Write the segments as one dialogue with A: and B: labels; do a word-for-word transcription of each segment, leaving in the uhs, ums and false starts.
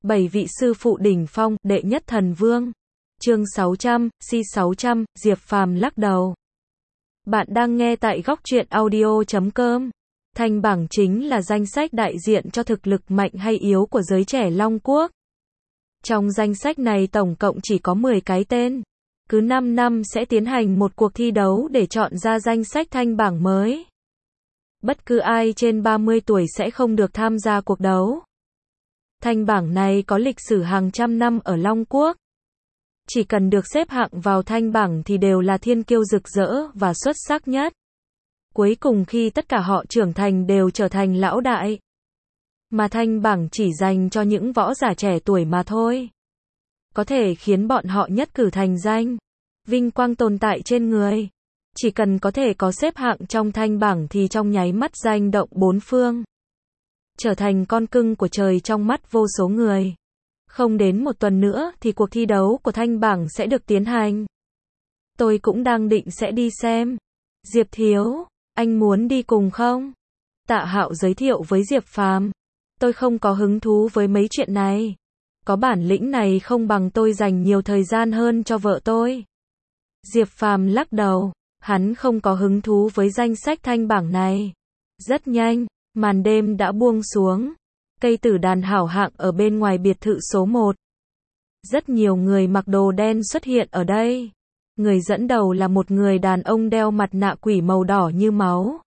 A: Bảy vị sư phụ đỉnh phong, đệ nhất thần vương. Chương sáu trăm, si sáu trăm, Diệp Phàm lắc đầu. Bạn đang nghe tại góc truyện audio chấm com. Thanh bảng chính là danh sách đại diện cho thực lực mạnh hay yếu của giới trẻ Long Quốc. Trong danh sách này tổng cộng chỉ có mười cái tên. Cứ năm năm sẽ tiến hành một cuộc thi đấu để chọn ra danh sách thanh bảng mới. Bất cứ ai trên ba mươi tuổi sẽ không được tham gia cuộc đấu. Thanh bảng này có lịch sử hàng trăm năm ở Long Quốc. Chỉ cần được xếp hạng vào thanh bảng thì đều là thiên kiêu rực rỡ và xuất sắc nhất. Cuối cùng khi tất cả họ trưởng thành đều trở thành lão đại. Mà thanh bảng chỉ dành cho những võ giả trẻ tuổi mà thôi. Có thể khiến bọn họ nhất cử thành danh. Vinh quang tồn tại trên người. Chỉ cần có thể có xếp hạng trong thanh bảng thì trong nháy mắt danh động bốn phương. Trở thành con cưng của trời trong mắt vô số người. Không đến một tuần nữa thì cuộc thi đấu của thanh bảng sẽ được tiến hành. Tôi cũng đang định sẽ đi xem. Diệp Thiếu, anh muốn đi cùng không? Tạ Hạo giới thiệu với Diệp Phàm. Tôi không có hứng thú với mấy chuyện này. Có bản lĩnh này không bằng tôi dành nhiều thời gian hơn cho vợ tôi. Diệp Phàm lắc đầu. Hắn không có hứng thú với danh sách thanh bảng này. Rất nhanh, màn đêm đã buông xuống. Cây tử đàn hảo hạng ở bên ngoài biệt thự số một. Rất nhiều người mặc đồ đen xuất hiện ở đây. Người dẫn đầu là một người đàn ông đeo mặt nạ quỷ màu đỏ như máu.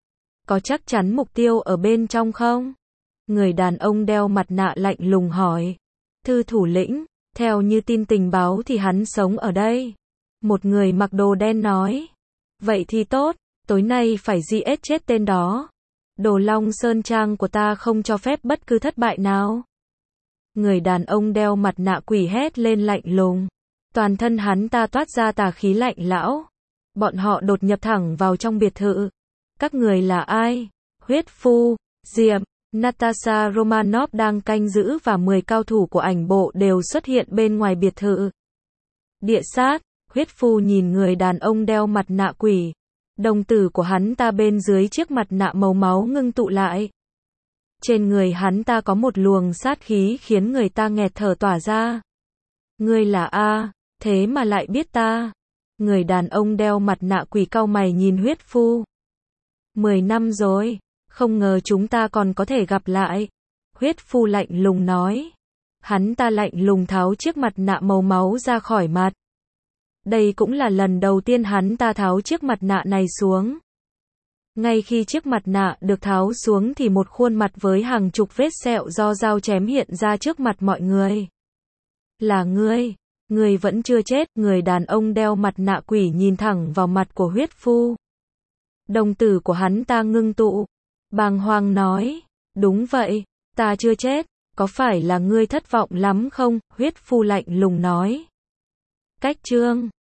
A: Có chắc chắn mục tiêu ở bên trong không? Người đàn ông đeo mặt nạ lạnh lùng hỏi. Thư thủ lĩnh, theo như tin tình báo thì hắn sống ở đây. Một người mặc đồ đen nói. Vậy thì tốt, tối nay phải giết chết tên đó. Đồ Long Sơn Trang của ta không cho phép bất cứ thất bại nào. Người đàn ông đeo mặt nạ quỷ hét lên lạnh lùng. Toàn thân hắn ta toát ra tà khí lạnh lão. Bọn họ đột nhập thẳng vào trong biệt thự. Các người là ai? Huyết Phu, Diệp, Natasha Romanov đang canh giữ và mười cao thủ của ảnh bộ đều xuất hiện bên ngoài biệt thự. Địa sát, Huyết Phu nhìn người đàn ông đeo mặt nạ quỷ. Đồng tử của hắn ta bên dưới chiếc mặt nạ màu máu ngưng tụ lại. Trên người hắn ta có một luồng sát khí khiến người ta nghẹt thở tỏa ra. Ngươi là A, thế mà lại biết ta. Người đàn ông đeo mặt nạ quỷ cau mày nhìn Huyết Phu. Mười năm rồi, không ngờ chúng ta còn có thể gặp lại. Huyết Phu lạnh lùng nói. Hắn ta lạnh lùng tháo chiếc mặt nạ màu máu ra khỏi mặt. Đây cũng là lần đầu tiên hắn ta tháo chiếc mặt nạ này xuống. Ngay khi chiếc mặt nạ được tháo xuống thì một khuôn mặt với hàng chục vết sẹo do dao chém hiện ra trước mặt mọi người. Là ngươi, ngươi vẫn chưa chết. Người đàn ông đeo mặt nạ quỷ nhìn thẳng vào mặt của Huyết Phu. Đồng tử của hắn ta ngưng tụ. Bàng hoàng nói, đúng vậy, ta chưa chết, có phải là ngươi thất vọng lắm không? Huyết Phu lạnh lùng nói. Cách chương